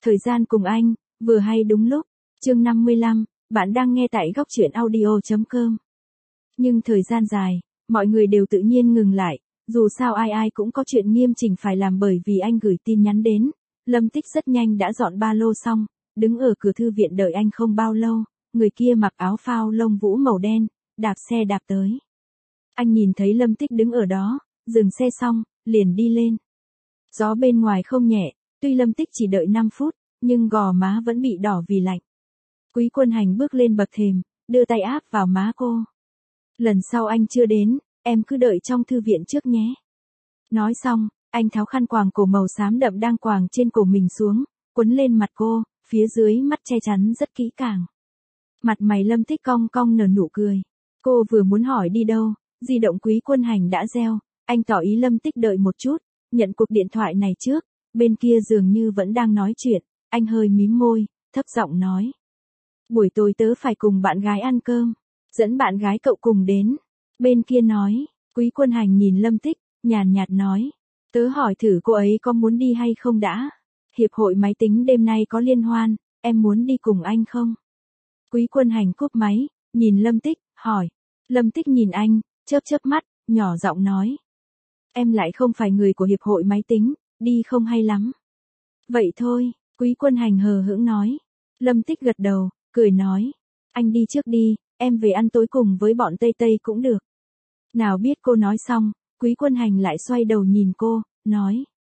Thời gian cùng anh, vừa hay đúng lúc. Chương 55, bạn đang nghe tại góc truyện audio.com. Nhưng thời gian dài, mọi người đều tự nhiên ngừng lại, dù sao ai ai cũng có chuyện nghiêm chỉnh phải làm bởi vì anh gửi tin nhắn đến. Lâm Tích rất nhanh đã dọn ba lô xong, đứng ở cửa thư viện đợi anh không bao lâu, người kia mặc áo phao lông vũ màu đen, đạp xe đạp tới. Anh nhìn thấy Lâm Tích đứng ở đó, dừng xe xong, liền đi lên. Gió bên ngoài không nhẹ, tuy Lâm Tích chỉ đợi 5 phút, nhưng gò má vẫn bị đỏ vì lạnh. Quý Quân Hành bước lên bậc thềm, đưa tay áp vào má cô. Lần sau anh chưa đến, em cứ đợi trong thư viện trước nhé. Nói xong, anh tháo khăn quàng cổ màu xám đậm đang quàng trên cổ mình xuống, quấn lên mặt cô, phía dưới mắt che chắn rất kỹ càng. Mặt mày Lâm Tích cong cong nở nụ cười. Cô vừa muốn hỏi đi đâu, di động Quý Quân Hành đã reo, anh tỏ ý Lâm Tích đợi một chút, nhận cuộc điện thoại này trước, bên kia dường như vẫn đang nói chuyện, anh hơi mím môi, thấp giọng nói. Buổi tối tớ phải cùng bạn gái ăn cơm, dẫn bạn gái cậu cùng đến. Bên kia nói, Quý Quân Hành nhìn Lâm Tích, nhàn nhạt nói, tớ hỏi thử cô ấy có muốn đi hay không đã. Hiệp hội máy tính đêm nay có liên hoan, em muốn đi cùng anh không? Quý Quân Hành cúp máy, nhìn Lâm Tích, hỏi. Lâm Tích nhìn anh, chớp chớp mắt, nhỏ giọng nói. Em lại không phải người của hiệp hội máy tính, đi không hay lắm. Vậy thôi, Quý Quân Hành hờ hững nói. Lâm Tích gật đầu, cười nói. Anh đi trước đi, em về ăn tối cùng với bọn Tây Tây cũng được. Nào biết cô nói xong, Quý Quân Hành lại xoay đầu nhìn cô, nói.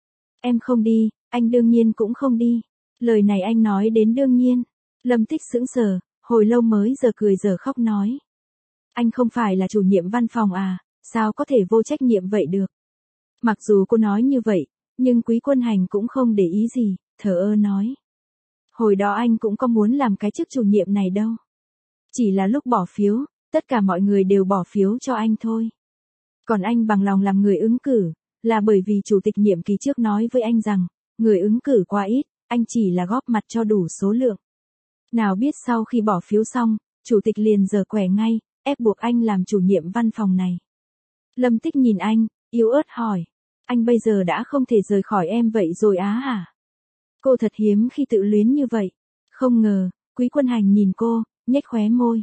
Em không đi, anh đương nhiên cũng không đi. Lời này anh nói đến đương nhiên. Lâm Tích sững sờ, hồi lâu mới giờ cười giờ khóc nói. Anh không phải là chủ nhiệm văn phòng à, sao có thể vô trách nhiệm vậy được? Mặc dù cô nói như vậy, nhưng Quý Quân Hành cũng không để ý gì, thờ ơ nói. Hồi đó anh cũng có muốn làm cái chức chủ nhiệm này đâu. Chỉ là lúc bỏ phiếu, tất cả mọi người đều bỏ phiếu cho anh thôi. Còn anh bằng lòng làm người ứng cử, là bởi vì chủ tịch nhiệm kỳ trước nói với anh rằng, người ứng cử quá ít, anh chỉ là góp mặt cho đủ số lượng. Nào biết sau khi bỏ phiếu xong, chủ tịch liền giở quẻ ngay, ép buộc anh làm chủ nhiệm văn phòng này. Lâm Tích nhìn anh, yếu ớt hỏi, anh bây giờ đã không thể rời khỏi em vậy rồi á hả? Cô thật hiếm khi tự luyến như vậy. Không ngờ, Quý Quân Hành nhìn cô, nhếch khóe môi.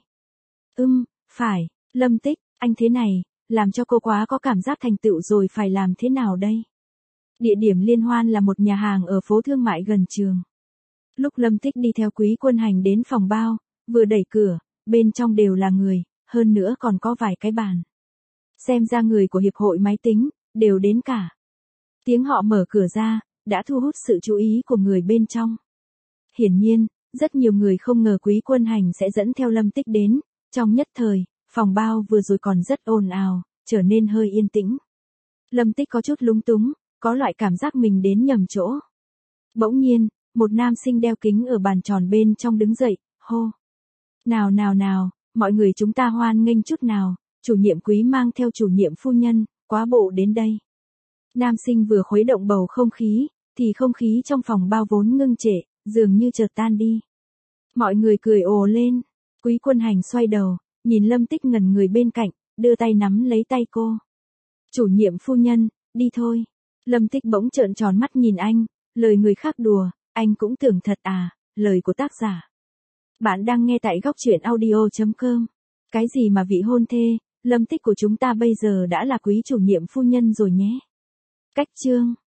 Phải, Lâm Tích, anh thế này, làm cho cô quá có cảm giác thành tựu rồi phải làm thế nào đây? Địa điểm liên hoan là một nhà hàng ở phố thương mại gần trường. Lúc Lâm Tích đi theo Quý Quân Hành đến phòng bao, vừa đẩy cửa, bên trong đều là người, hơn nữa còn có vài cái bàn. Xem ra người của hiệp hội máy tính, đều đến cả. Tiếng họ mở cửa ra, đã thu hút sự chú ý của người bên trong. Hiển nhiên, rất nhiều người không ngờ Quý Quân Hành sẽ dẫn theo Lâm Tích đến, trong nhất thời, phòng bao vừa rồi còn rất ồn ào, trở nên hơi yên tĩnh. Lâm Tích có chút lúng túng, có loại cảm giác mình đến nhầm chỗ. Bỗng nhiên, một nam sinh đeo kính ở bàn tròn bên trong đứng dậy, hô. Nào, mọi người chúng ta hoan nghênh chút nào, chủ nhiệm Quý mang theo chủ nhiệm phu nhân, quá bộ đến đây. Nam sinh vừa khuấy động bầu không khí, thì không khí trong phòng bao vốn ngưng trệ, dường như chợt tan đi. Mọi người cười ồ lên, Quý Quân Hành xoay đầu, nhìn Lâm Tích ngẩn người bên cạnh, đưa tay nắm lấy tay cô. Chủ nhiệm phu nhân, đi thôi. Lâm Tích bỗng trợn tròn mắt nhìn anh, lời người khác đùa, anh cũng tưởng thật à, lời của tác giả. Bạn đang nghe tại góc truyện audio.com. Cái gì mà vị hôn thê, Lâm Tích của chúng ta bây giờ đã là quý chủ nhiệm phu nhân rồi nhé. Cách chương